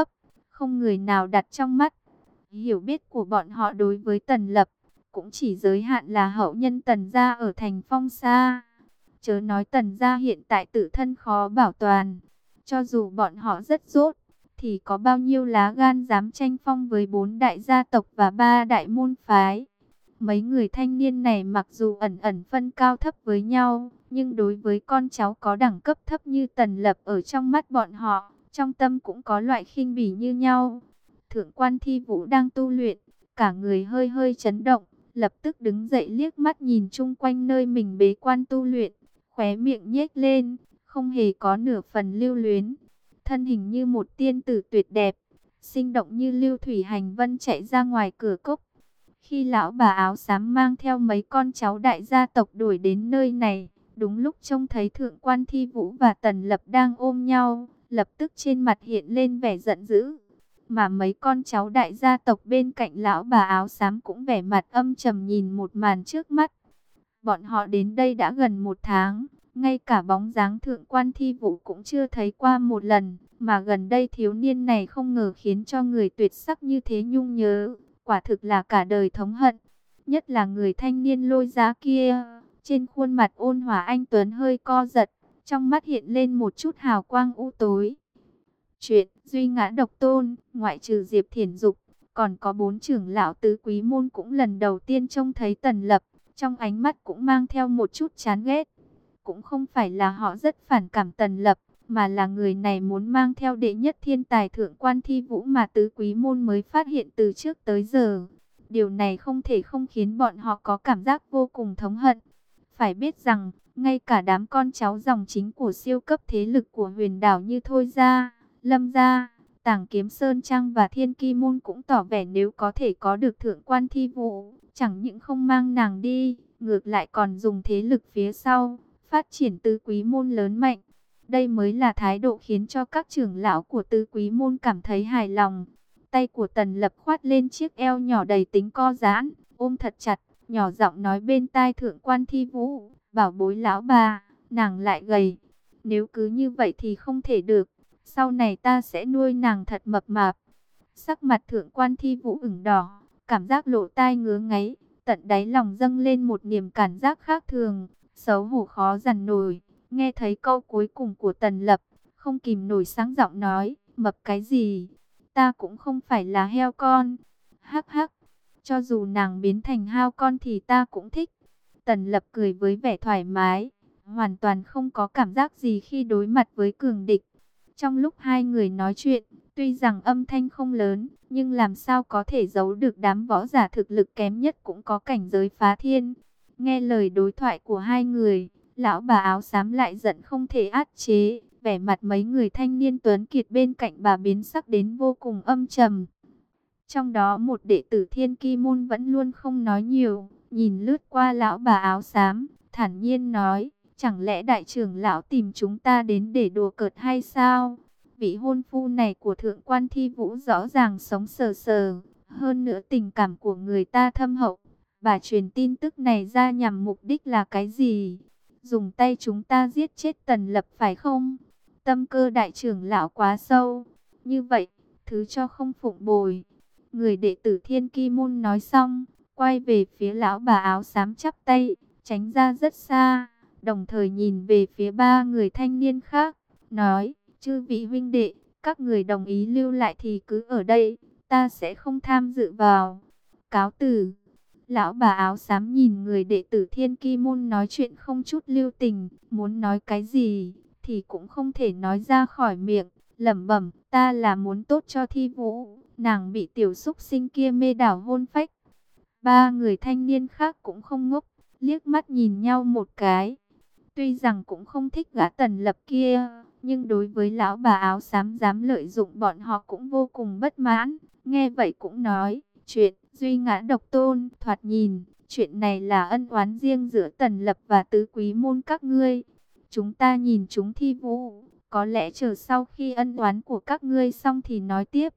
không người nào đặt trong mắt. Hiểu biết của bọn họ đối với Tần Lập cũng chỉ giới hạn là hậu nhân Tần gia ở thành Phong Sa. Chớ nói Tần gia hiện tại tự thân khó bảo toàn, cho dù bọn họ rất dốt, thì có bao nhiêu lá gan dám tranh phong với bốn đại gia tộc và ba đại môn phái. Mấy người thanh niên này mặc dù ẩn ẩn phân cao thấp với nhau, nhưng đối với con cháu có đẳng cấp thấp như Tần Lập ở trong mắt bọn họ, trong tâm cũng có loại khinh bỉ như nhau. Thượng quan Thi Vũ đang tu luyện, cả người hơi hơi chấn động, lập tức đứng dậy liếc mắt nhìn chung quanh nơi mình bế quan tu luyện, khóe miệng nhếch lên, không hề có nửa phần lưu luyến. Thân hình như một tiên tử tuyệt đẹp, sinh động như lưu thủy hành vân chạy ra ngoài cửa cốc. Khi lão bà áo xám mang theo mấy con cháu đại gia tộc đuổi đến nơi này, đúng lúc trông thấy Thượng quan Thi Vũ và Tần Lập đang ôm nhau, lập tức trên mặt hiện lên vẻ giận dữ. Mà mấy con cháu đại gia tộc bên cạnh lão bà áo xám cũng vẻ mặt âm trầm nhìn một màn trước mắt. Bọn họ đến đây đã gần một tháng, ngay cả bóng dáng Thượng quan Thi Vũ cũng chưa thấy qua một lần, mà gần đây thiếu niên này không ngờ khiến cho người tuyệt sắc như thế nhung nhớ, quả thực là cả đời thống hận. Nhất là người thanh niên Lôi Giá kia, trên khuôn mặt ôn hòa anh tuấn hơi co giật, trong mắt hiện lên một chút hào quang u tối. Chuyện Duy Ngã Độc Tôn, ngoại trừ Diệp Thiển Dục, còn có bốn trưởng lão tứ quý môn cũng lần đầu tiên trông thấy Tần Lập, trong ánh mắt cũng mang theo một chút chán ghét. Cũng không phải là họ rất phản cảm Tần Lập, mà là người này muốn mang theo đệ nhất thiên tài Thượng quan Thi Vũ mà tứ quý môn mới phát hiện từ trước tới giờ. Điều này không thể không khiến bọn họ có cảm giác vô cùng thống hận. Phải biết rằng, ngay cả đám con cháu dòng chính của siêu cấp thế lực của huyền đảo như Thôi Gia, Lâm Gia, Tàng Kiếm Sơn Trang và Thiên Ki Môn cũng tỏ vẻ nếu có thể có được Thượng quan Thi Vũ, chẳng những không mang nàng đi, ngược lại còn dùng thế lực phía sau, phát triển tứ quý môn lớn mạnh. Đây mới là thái độ khiến cho các trưởng lão của tứ quý môn cảm thấy hài lòng. Tay của Tần Lập khoát lên chiếc eo nhỏ đầy tính co giãn, ôm thật chặt, nhỏ giọng nói bên tai Thượng quan Thi Vũ, bảo bối lão bà, nàng lại gầy. Nếu cứ như vậy thì không thể được, sau này ta sẽ nuôi nàng thật mập mạp. Sắc mặt Thượng quan Thi Vũ ửng đỏ, cảm giác lỗ tai ngứa ngáy, tận đáy lòng dâng lên một niềm cảm giác khác thường, xấu hổ khó dằn nổi. Nghe thấy câu cuối cùng của Tần Lập, không kìm nổi sáng giọng nói, mập cái gì? Ta cũng không phải là heo con. Hắc hắc, cho dù nàng biến thành heo con thì ta cũng thích. Tần Lập cười với vẻ thoải mái, hoàn toàn không có cảm giác gì khi đối mặt với cường địch. Trong lúc hai người nói chuyện, tuy rằng âm thanh không lớn, nhưng làm sao có thể giấu được đám võ giả thực lực kém nhất cũng có cảnh giới phá thiên. Nghe lời đối thoại của hai người, lão bà áo xám lại giận không thể át chế, vẻ mặt mấy người thanh niên tuấn kiệt bên cạnh bà biến sắc đến vô cùng âm trầm. Trong đó một đệ tử Thiên Ki Môn vẫn luôn không nói nhiều, nhìn lướt qua lão bà áo xám, thản nhiên nói, chẳng lẽ đại trưởng lão tìm chúng ta đến để đùa cợt hay sao? Vị hôn phu này của Thượng quan Thi Vũ rõ ràng sống sờ sờ, hơn nữa tình cảm của người ta thâm hậu. Bà truyền tin tức này ra nhằm mục đích là cái gì? Dùng tay chúng ta giết chết Tần Lập phải không? Tâm cơ đại trưởng lão quá sâu. Như vậy, thứ cho không phụng bồi. Người đệ tử Thiên Ki Môn nói xong, quay về phía lão bà áo xám chắp tay, tránh ra rất xa, đồng thời nhìn về phía ba người thanh niên khác, nói, chư vị huynh đệ, các người đồng ý lưu lại thì cứ ở đây, ta sẽ không tham dự vào. Cáo từ. Lão bà áo xám nhìn người đệ tử Thiên Ki Môn nói chuyện không chút lưu tình, muốn nói cái gì thì cũng không thể nói ra khỏi miệng, lẩm bẩm, ta là muốn tốt cho Thi Vũ, nàng bị tiểu xúc sinh kia mê đảo hôn phách. Ba người thanh niên khác cũng không ngốc, liếc mắt nhìn nhau một cái. Tuy rằng cũng không thích gã Tần Lập kia, nhưng đối với lão bà áo xám dám lợi dụng bọn họ cũng vô cùng bất mãn. Nghe vậy cũng nói, chuyện Duy Ngã Độc Tôn, thoạt nhìn, chuyện này là ân oán riêng giữa Tần Lập và tứ quý môn các ngươi. Chúng ta nhìn chúng Thi Vũ, có lẽ chờ sau khi ân oán của các ngươi xong thì nói tiếp.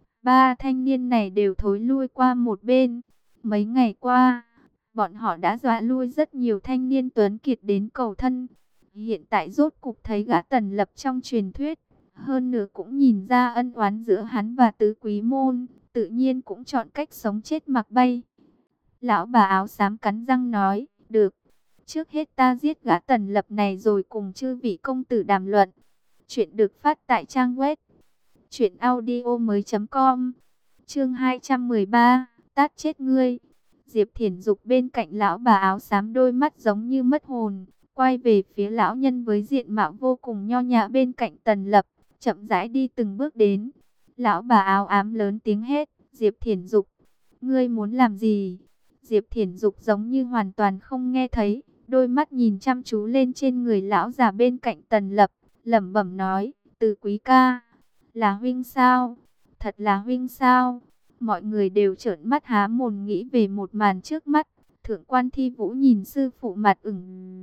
Ba thanh niên này đều thối lui qua một bên. Mấy ngày qua, bọn họ đã dọa lui rất nhiều thanh niên tuấn kiệt đến cầu thân. Hiện tại rốt cục thấy gã Tần Lập trong truyền thuyết, Hơn nữa cũng nhìn ra ân oán giữa hắn và tứ quý môn, tự nhiên cũng chọn cách sống chết mặc bay. Lão bà áo xám cắn răng nói, được, trước hết ta giết gã Tần Lập này rồi cùng chư vị công tử đàm luận. Chuyện được phát tại trang web truyện audio mới chấm com. Chương hai trăm mười ba, tát chết ngươi. Diệp Thiển Dục bên cạnh lão bà áo xám, đôi mắt giống như mất hồn, quay về phía lão nhân với diện mạo vô cùng nho nhã bên cạnh Tần Lập, chậm rãi đi từng bước đến. Lão bà áo ám lớn tiếng hét, Diệp Thiển Dục, ngươi muốn làm gì? Diệp Thiển Dục giống như hoàn toàn không nghe thấy, đôi mắt nhìn chăm chú lên trên người lão già bên cạnh Tần Lập, lẩm bẩm nói, Từ quý ca, là huynh sao? Thật là huynh sao? Mọi người đều trợn mắt há mồm nghĩ về một màn trước mắt. Thượng quan Thi Vũ nhìn sư phụ mặt ửng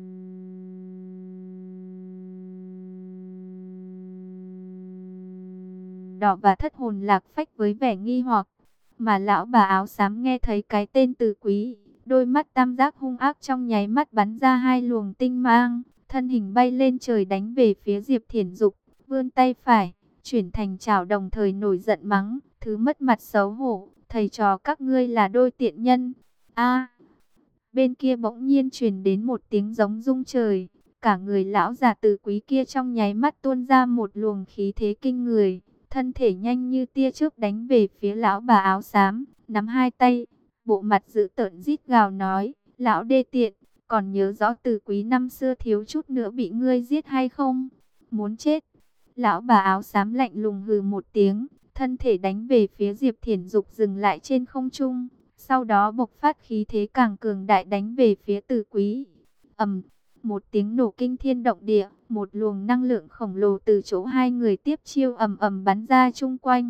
đỏ và thất hồn lạc phách với vẻ nghi hoặc. Mà lão bà áo xám nghe thấy cái tên Từ quý, đôi mắt tam giác hung ác trong nháy mắt bắn ra hai luồng tinh mang, thân hình bay lên trời đánh về phía Diệp Thiển Dục, vươn tay phải chuyển thành chảo, đồng thời nổi giận mắng, thứ mất mặt xấu hổ, thầy trò các ngươi là đôi tiện nhân. A! Bên kia bỗng nhiên truyền đến một tiếng giống rung trời, cả người lão già Từ quý kia trong nháy mắt tuôn ra một luồng khí thế kinh người, thân thể nhanh như tia chớp đánh về phía lão bà áo xám, nắm hai tay, bộ mặt dữ tợn rít gào nói, lão đê tiện, còn nhớ rõ Từ quý năm xưa thiếu chút nữa bị ngươi giết hay không? Muốn chết! Lão bà áo xám lạnh lùng hừ một tiếng, thân thể đánh về phía Diệp Thiển Dục dừng lại trên không trung, sau đó bộc phát khí thế càng cường đại đánh về phía Từ quý. Ầm, một tiếng nổ kinh thiên động địa, một luồng năng lượng khổng lồ từ chỗ hai người tiếp chiêu ầm ầm bắn ra chung quanh.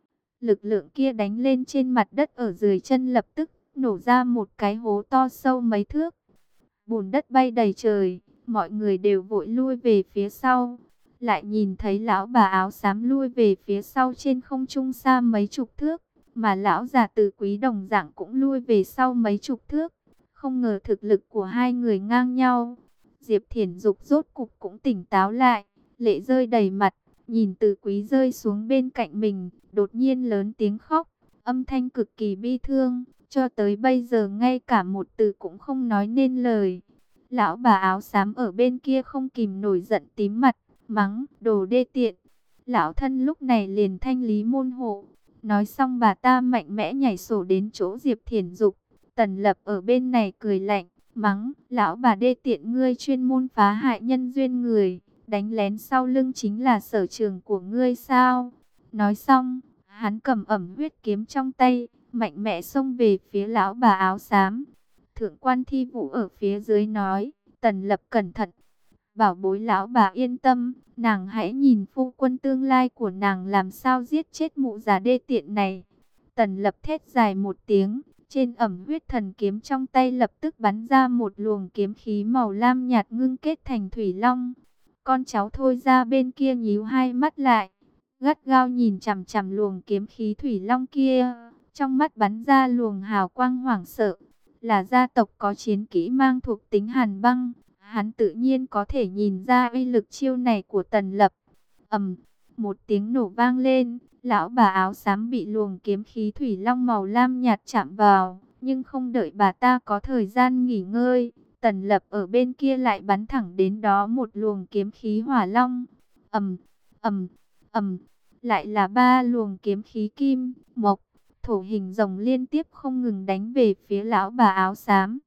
Lực lượng kia đánh lên trên mặt đất ở dưới chân, lập tức nổ ra một cái hố to sâu mấy thước. Bùn đất bay đầy trời, mọi người đều vội lui về phía sau. Lại nhìn thấy lão bà áo xám lui về phía sau trên không trung xa mấy chục thước, mà lão già Từ quý đồng dạng cũng lui về sau mấy chục thước. Không ngờ thực lực của hai người ngang nhau. Diệp Thiển Dục rốt cục cũng tỉnh táo lại, lệ rơi đầy mặt, nhìn Từ quý rơi xuống bên cạnh mình, đột nhiên lớn tiếng khóc, âm thanh cực kỳ bi thương, cho tới bây giờ ngay cả một từ cũng không nói nên lời. Lão bà áo xám ở bên kia không kìm nổi giận tím mặt, mắng, đồ đê tiện. Lão thân lúc này liền thanh lý môn hộ. Nói xong bà ta mạnh mẽ nhảy sổ đến chỗ Diệp Thiển Dục. Tần Lập ở bên này cười lạnh, mắng, lão bà đê tiện, ngươi chuyên môn phá hại nhân duyên người, đánh lén sau lưng chính là sở trường của ngươi sao? Nói xong, hắn cầm ẩm huyết kiếm trong tay, mạnh mẽ xông về phía lão bà áo xám. Thượng quan Thi Vũ ở phía dưới nói, Tần Lập cẩn thận. Bảo bối lão bà yên tâm, nàng hãy nhìn phu quân tương lai của nàng làm sao giết chết mụ già đê tiện này. Tần Lập thét dài một tiếng, trên ẩm huyết thần kiếm trong tay lập tức bắn ra một luồng kiếm khí màu lam nhạt ngưng kết thành thủy long. Con cháu Thôi ra bên kia nhíu hai mắt lại, gắt gao nhìn chằm chằm luồng kiếm khí thủy long kia, trong mắt bắn ra luồng hào quang hoảng sợ. Là gia tộc có chiến kỹ mang thuộc tính hàn băng, hắn tự nhiên có thể nhìn ra uy lực chiêu này của Tần Lập. Ầm, một tiếng nổ vang lên, lão bà áo xám bị luồng kiếm khí thủy long màu lam nhạt chạm vào, nhưng không đợi bà ta có thời gian nghỉ ngơi, Tần Lập ở bên kia lại bắn thẳng đến đó một luồng kiếm khí hỏa long. Ầm, ầm, ầm, lại là ba luồng kiếm khí kim, mộc, thổ hình rồng liên tiếp không ngừng đánh về phía lão bà áo xám.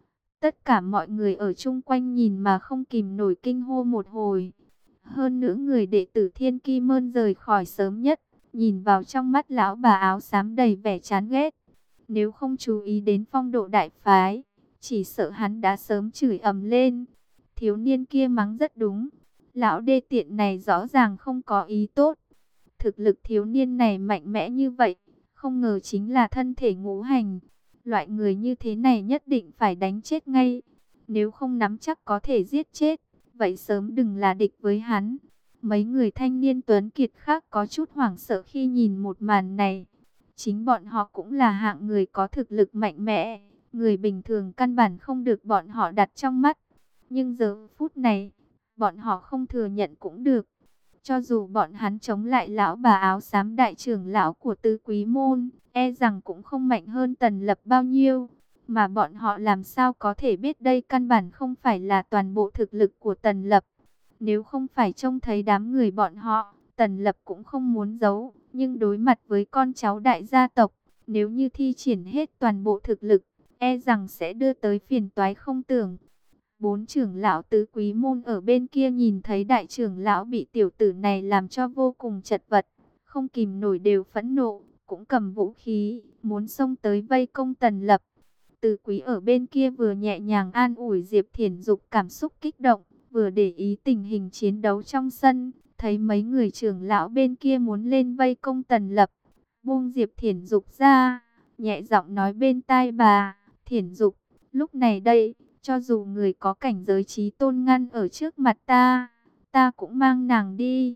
Tất cả mọi người ở chung quanh nhìn mà không kìm nổi kinh hô một hồi. Hơn nữa người đệ tử Thiên Ki Mơn rời khỏi sớm nhất, nhìn vào trong mắt lão bà áo xám đầy vẻ chán ghét. Nếu không chú ý đến phong độ đại phái, chỉ sợ hắn đã sớm chửi ầm lên. Thiếu niên kia mắng rất đúng, lão đê tiện này rõ ràng không có ý tốt. Thực lực thiếu niên này mạnh mẽ như vậy, không ngờ chính là thân thể ngũ hành. Loại người như thế này nhất định phải đánh chết ngay. Nếu không nắm chắc có thể giết chết, vậy sớm đừng là địch với hắn. Mấy người thanh niên tuấn kiệt khác có chút hoảng sợ khi nhìn một màn này. Chính bọn họ cũng là hạng người có thực lực mạnh mẽ, người bình thường căn bản không được bọn họ đặt trong mắt. Nhưng giờ phút này, bọn họ không thừa nhận cũng được. Cho dù bọn hắn chống lại lão bà áo xám đại trưởng lão của Tứ Quý Môn, e rằng cũng không mạnh hơn Tần Lập bao nhiêu. Mà bọn họ làm sao có thể biết đây căn bản không phải là toàn bộ thực lực của Tần Lập. Nếu không phải trông thấy đám người bọn họ, Tần Lập cũng không muốn giấu. Nhưng đối mặt với con cháu đại gia tộc, nếu như thi triển hết toàn bộ thực lực, e rằng sẽ đưa tới phiền toái không tưởng. Bốn trưởng lão Tứ Quý Môn ở bên kia nhìn thấy đại trưởng lão bị tiểu tử này làm cho vô cùng chật vật, không kìm nổi đều phẫn nộ, cũng cầm vũ khí, muốn xông tới vây công Tần Lập. Tứ Quý ở bên kia vừa nhẹ nhàng an ủi Diệp Thiển Dục cảm xúc kích động, vừa để ý tình hình chiến đấu trong sân, thấy mấy người trưởng lão bên kia muốn lên vây công Tần Lập. Buông Diệp Thiển Dục ra, nhẹ giọng nói bên tai bà, Thiển Dục, lúc này đây, cho dù người có cảnh giới chí tôn ngăn ở trước mặt ta, ta cũng mang nàng đi.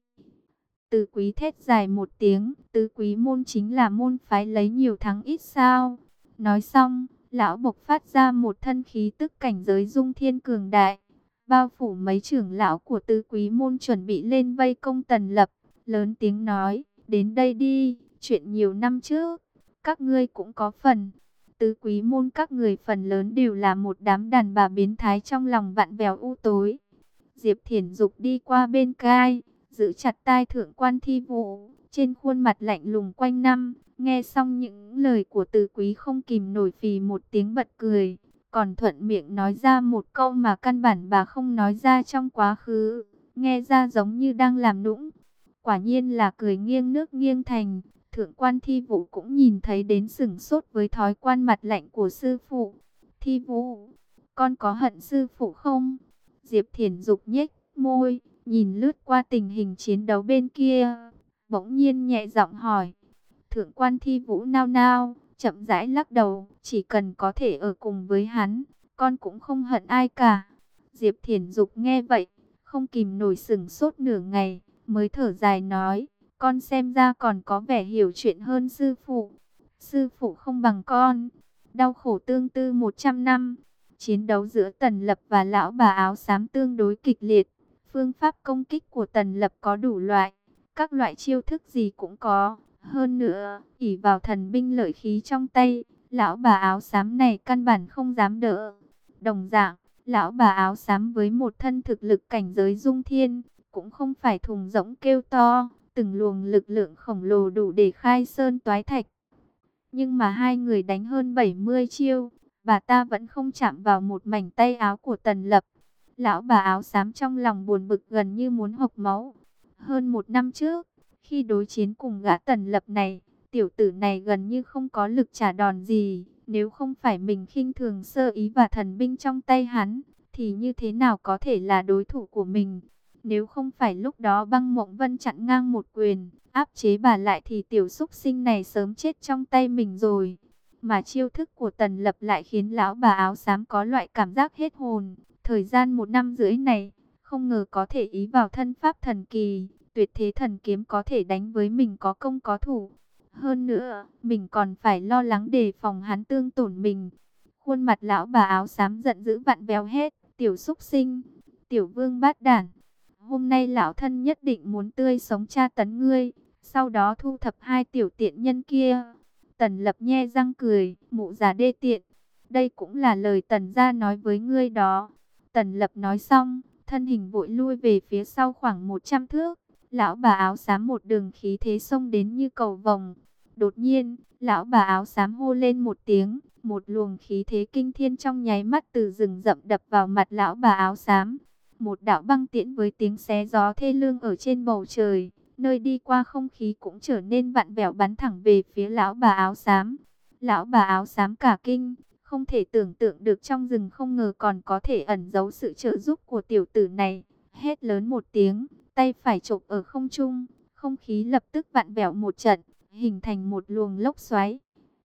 Tứ Quý thét dài một tiếng, Tứ Quý môn chính là môn phái lấy nhiều thắng ít sao. Nói xong, lão bộc phát ra một thân khí tức cảnh giới dung thiên cường đại, bao phủ mấy trưởng lão của Tứ Quý môn chuẩn bị lên vây công Tần Lập, lớn tiếng nói, đến đây đi, chuyện nhiều năm trước, các ngươi cũng có phần. Tứ Quý môn các người phần lớn đều là một đám đàn bà biến thái trong lòng vặn vẹo u tối. Diệp Thiển Dục đi qua bên cai, giữ chặt tai Thượng quan Thi Vũ, trên khuôn mặt lạnh lùng quanh năm, nghe xong những lời của Tứ Quý không kìm nổi phì một tiếng bật cười, còn thuận miệng nói ra một câu mà căn bản bà không nói ra trong quá khứ, nghe ra giống như đang làm nũng. Quả nhiên là cười nghiêng nước nghiêng thành. Thượng quan Thi Vũ cũng nhìn thấy đến sửng sốt với thói quan mặt lạnh của sư phụ. Thi Vũ, con có hận sư phụ không? Diệp Thiển Dục nhếch môi, nhìn lướt qua tình hình chiến đấu bên kia, bỗng nhiên nhẹ giọng hỏi. Thượng quan Thi Vũ nao nao, chậm rãi lắc đầu, chỉ cần có thể ở cùng với hắn, con cũng không hận ai cả. Diệp Thiển Dục nghe vậy, không kìm nổi sửng sốt nửa ngày, mới thở dài nói. Con xem ra còn có vẻ hiểu chuyện hơn sư phụ. Sư phụ không bằng con. Đau khổ tương tư một trăm năm. Chiến đấu giữa Tần Lập và lão bà áo xám tương đối kịch liệt. Phương pháp công kích của Tần Lập có đủ loại. Các loại chiêu thức gì cũng có. Hơn nữa, ỷ vào thần binh lợi khí trong tay, lão bà áo xám này căn bản không dám đỡ. Đồng dạng, lão bà áo xám với một thân thực lực cảnh giới dung thiên, cũng không phải thùng rỗng kêu to. Từng luồng lực lượng khổng lồ đủ để khai sơn toái thạch. Nhưng mà hai người đánh hơn bảy mươi chiêu, bà ta vẫn không chạm vào một mảnh tay áo của Tần Lập. Lão bà áo xám trong lòng buồn bực gần như muốn hộc máu. Hơn một năm trước, khi đối chiến cùng gã Tần Lập này, tiểu tử này gần như không có lực trả đòn gì. Nếu không phải mình khinh thường sơ ý và thần binh trong tay hắn, thì như thế nào có thể là đối thủ của mình? Nếu không phải lúc đó Băng Mộng Vân chặn ngang một quyền, áp chế bà lại thì tiểu xúc sinh này sớm chết trong tay mình rồi. Mà chiêu thức của Tần Lập lại khiến lão bà áo xám có loại cảm giác hết hồn. Thời gian một năm rưỡi này, không ngờ có thể ý vào thân pháp thần kỳ, tuyệt thế thần kiếm có thể đánh với mình có công có thủ. Hơn nữa, mình còn phải lo lắng đề phòng hắn tương tổn mình. Khuôn mặt lão bà áo xám giận dữ vặn vẹo hết, tiểu xúc sinh, tiểu vương bát đản. Hôm nay lão thân nhất định muốn tươi sống tra tấn ngươi, sau đó thu thập hai tiểu tiện nhân kia. Tần Lập nhe răng cười, mụ già đê tiện. Đây cũng là lời Tần gia nói với ngươi đó. Tần Lập nói xong, thân hình vội lui về phía sau khoảng một trăm thước. Lão bà áo xám một đường khí thế xông đến như cầu vồng. Đột nhiên, lão bà áo xám hô lên một tiếng, một luồng khí thế kinh thiên trong nháy mắt từ rừng rậm đập vào mặt lão bà áo xám. Một đạo băng tiễn với tiếng xé gió thê lương ở trên bầu trời, nơi đi qua không khí cũng trở nên vặn vẹo bắn thẳng về phía lão bà áo xám. Lão bà áo xám cả kinh, không thể tưởng tượng được trong rừng không ngờ còn có thể ẩn giấu sự trợ giúp của tiểu tử này. Hét lớn một tiếng, tay phải chộp ở không trung, không khí lập tức vặn vẹo một trận, hình thành một luồng lốc xoáy.